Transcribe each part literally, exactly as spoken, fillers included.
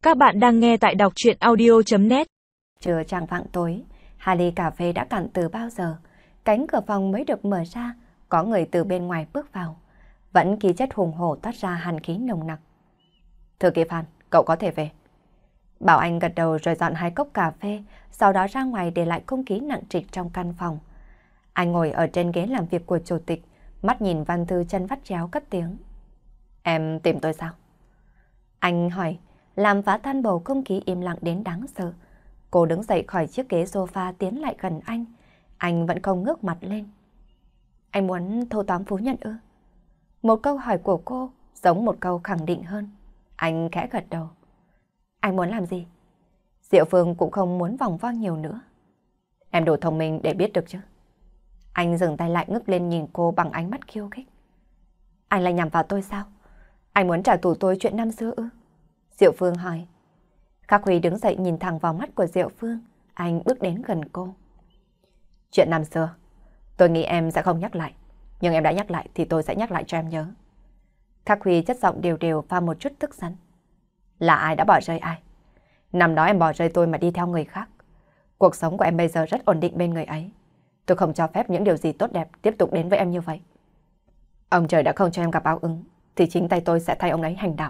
Các bạn đang nghe tại đọc truyện audio chấm net. Trưa chạng vạng tối, hai ly cà phê đã cạn từ bao giờ. Cánh cửa phòng mới được mở ra, có người từ bên ngoài bước vào. Vẫn khí chất hùng hổ toát ra hàn khí nồng nặc. Thư ký Phan, cậu có thể về. Bảo Anh gật đầu rồi dọn hai cốc cà phê, sau đó ra ngoài để lại không khí nặng trịch trong căn phòng. Anh ngồi ở trên ghế làm việc của chủ tịch, mắt nhìn văn thư chân vắt chéo cất tiếng. Em tìm tôi sao? Anh hỏi, làm phá tan bầu không khí im lặng đến đáng sợ. Cô đứng dậy khỏi chiếc ghế sofa tiến lại gần anh. Anh vẫn không ngước mặt lên. Anh muốn thâu tóm Phú Nhận ư? Một câu hỏi của cô giống một câu khẳng định hơn. Anh khẽ gật đầu. Anh muốn làm gì? Diệu Phương cũng không muốn vòng vo nhiều nữa. Em đủ thông minh để biết được chứ? Anh dừng tay lại ngước lên nhìn cô bằng ánh mắt khiêu khích. Anh lại nhằm vào tôi sao? Anh muốn trả thù tôi chuyện năm xưa ư? Diệu Phương hỏi. Khắc Huy đứng dậy nhìn thẳng vào mắt của Diệu Phương. Anh bước đến gần cô. Chuyện năm xưa, tôi nghĩ em sẽ không nhắc lại. Nhưng em đã nhắc lại thì tôi sẽ nhắc lại cho em nhớ. Khắc Huy chất giọng đều đều pha một chút tức giận. Là ai đã bỏ rơi ai? Năm đó em bỏ rơi tôi mà đi theo người khác. Cuộc sống của em bây giờ rất ổn định bên người ấy. Tôi không cho phép những điều gì tốt đẹp tiếp tục đến với em như vậy. Ông trời đã không cho em gặp báo ứng, thì chính tay tôi sẽ thay ông ấy hành đạo.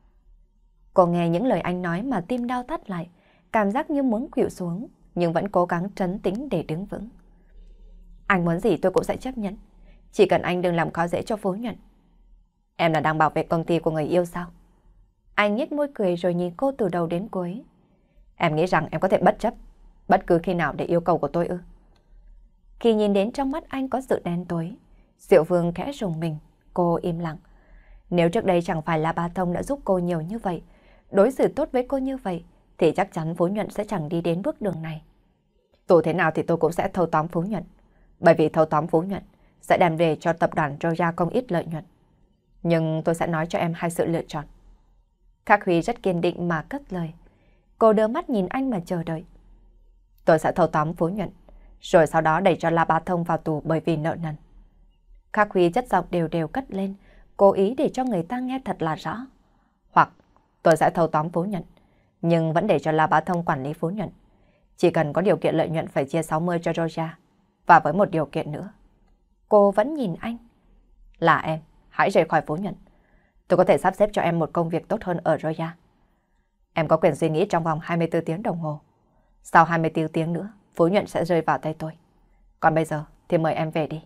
Cô nghe những lời anh nói mà tim đau thắt lại, cảm giác như muốn khuỵu xuống, nhưng vẫn cố gắng trấn tĩnh để đứng vững. Anh muốn gì tôi cũng sẽ chấp nhận, chỉ cần anh đừng làm khó dễ cho Phú Nhuận. Em là đang bảo vệ công ty của người yêu sao? Anh nhếch môi cười rồi nhìn cô từ đầu đến cuối. Em nghĩ rằng em có thể bất chấp bất cứ khi nào để yêu cầu của tôi ư? Khi nhìn đến trong mắt anh có sự đen tối, Diệu Vương khẽ rùng mình, cô im lặng. Nếu trước đây chẳng phải là Ba Thông đã giúp cô nhiều như vậy, đối xử tốt với cô như vậy, thì chắc chắn Phú Nhuận sẽ chẳng đi đến bước đường này. Dù thế nào thì tôi cũng sẽ thâu tóm Phú Nhuận, bởi vì thâu tóm Phú Nhuận sẽ đem về cho tập đoàn Roya không ít lợi nhuận. Nhưng tôi sẽ nói cho em hai sự lựa chọn. Khắc Huy rất kiên định mà cất lời. Cô đưa mắt nhìn anh mà chờ đợi. Tôi sẽ thâu tóm Phú Nhuận, rồi sau đó đẩy cho La Ba Thông vào tù bởi vì nợ nần. Khắc Huy chất giọng đều đều cất lên, cố ý để cho người ta nghe thật là rõ. Hoặc tôi sẽ thâu tóm Phú Nhuận, nhưng vẫn để cho La Bá Thông quản lý Phú Nhuận. Chỉ cần có điều kiện lợi nhuận phải chia sáu mươi cho Roja, và với một điều kiện nữa. Cô vẫn nhìn anh. Là em, hãy rời khỏi Phú Nhuận. Tôi có thể sắp xếp cho em một công việc tốt hơn ở Roya. Em có quyền suy nghĩ trong vòng hai mươi tư tiếng đồng hồ. Sau hai mươi tư tiếng nữa, Phú Nhuận sẽ rơi vào tay tôi. Còn bây giờ thì mời em về đi.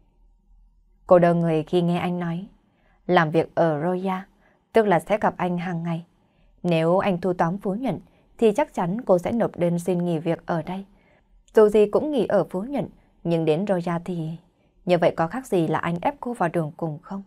Cô đơ người khi nghe anh nói. Làm việc ở Roya, tức là sẽ gặp anh hàng ngày. Nếu anh thu tóm Phú Nhuận, thì chắc chắn cô sẽ nộp đơn xin nghỉ việc ở đây. Dù gì cũng nghỉ ở Phú Nhuận, nhưng đến Roya thì... Như vậy có khác gì là anh ép cô vào đường cùng không?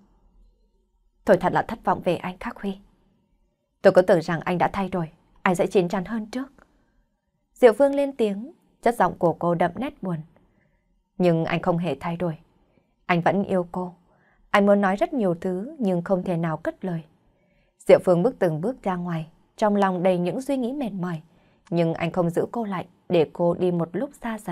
Tôi thật là thất vọng về anh Khắc Huy. Tôi cứ tưởng rằng anh đã thay đổi, anh sẽ chín chắn hơn trước. Diệu Phương lên tiếng, chất giọng của cô đậm nét buồn. Nhưng anh không hề thay đổi. Anh vẫn yêu cô. Anh muốn nói rất nhiều thứ nhưng không thể nào cất lời. Diệu Phương bước từng bước ra ngoài, trong lòng đầy những suy nghĩ mệt mỏi. Nhưng anh không giữ cô lại để cô đi một lúc xa dần.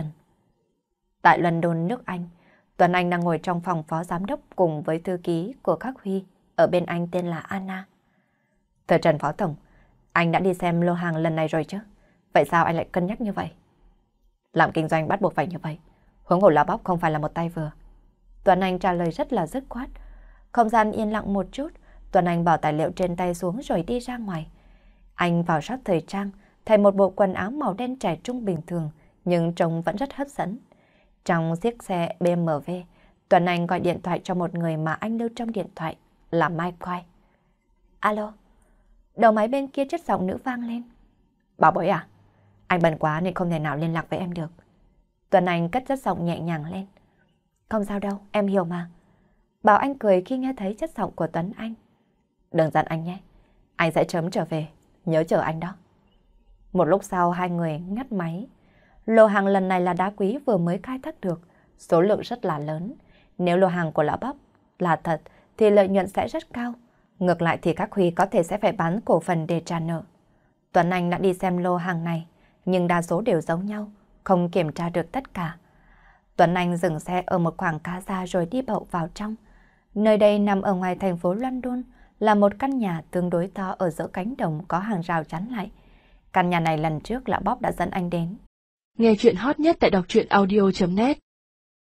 Tại London, nước Anh, Tuấn Anh đang ngồi trong phòng phó giám đốc cùng với thư ký của Khắc Huy, ở bên anh tên là Anna. Thưa Trần Phó Tổng, anh đã đi xem lô hàng lần này rồi chứ? Vậy sao anh lại cân nhắc như vậy? Làm kinh doanh bắt buộc phải như vậy. Huống hồ là bóc không phải là một tay vừa. Tuấn Anh trả lời rất là dứt khoát. Không gian yên lặng một chút, Tuấn Anh bỏ tài liệu trên tay xuống rồi đi ra ngoài. Anh vào shop thời trang, thay một bộ quần áo màu đen trẻ trung bình thường, nhưng trông vẫn rất hấp dẫn. Trong chiếc xe bê em vê, Tuấn Anh gọi điện thoại cho một người mà anh lưu trong điện thoại là Mai Quai. Alo, đầu máy bên kia chất giọng nữ vang lên. Bảo bối à, anh bận quá nên không thể nào liên lạc với em được. Tuấn Anh cất chất giọng nhẹ nhàng lên. Không sao đâu, em hiểu mà. Bảo Anh cười khi nghe thấy chất giọng của Tuấn Anh. Đừng giận anh nhé, anh sẽ sớm trở về, nhớ chờ anh đó. Một lúc sau hai người ngắt máy. Lô hàng lần này là đá quý vừa mới khai thác được, số lượng rất là lớn. Nếu lô hàng của lão Bắp là thật thì lợi nhuận sẽ rất cao. Ngược lại thì các Huy có thể sẽ phải bán cổ phần để trả nợ. Tuấn Anh đã đi xem lô hàng này, nhưng đa số đều giống nhau, không kiểm tra được tất cả. Tuấn Anh dừng xe ở một khoảng cá ra rồi đi bậu vào trong. Nơi đây nằm ở ngoài thành phố London, là một căn nhà tương đối to ở giữa cánh đồng có hàng rào chắn lại. Căn nhà này lần trước là Bob đã dẫn anh đến. Nghe chuyện hot nhất tại đọc truyện audio chấm net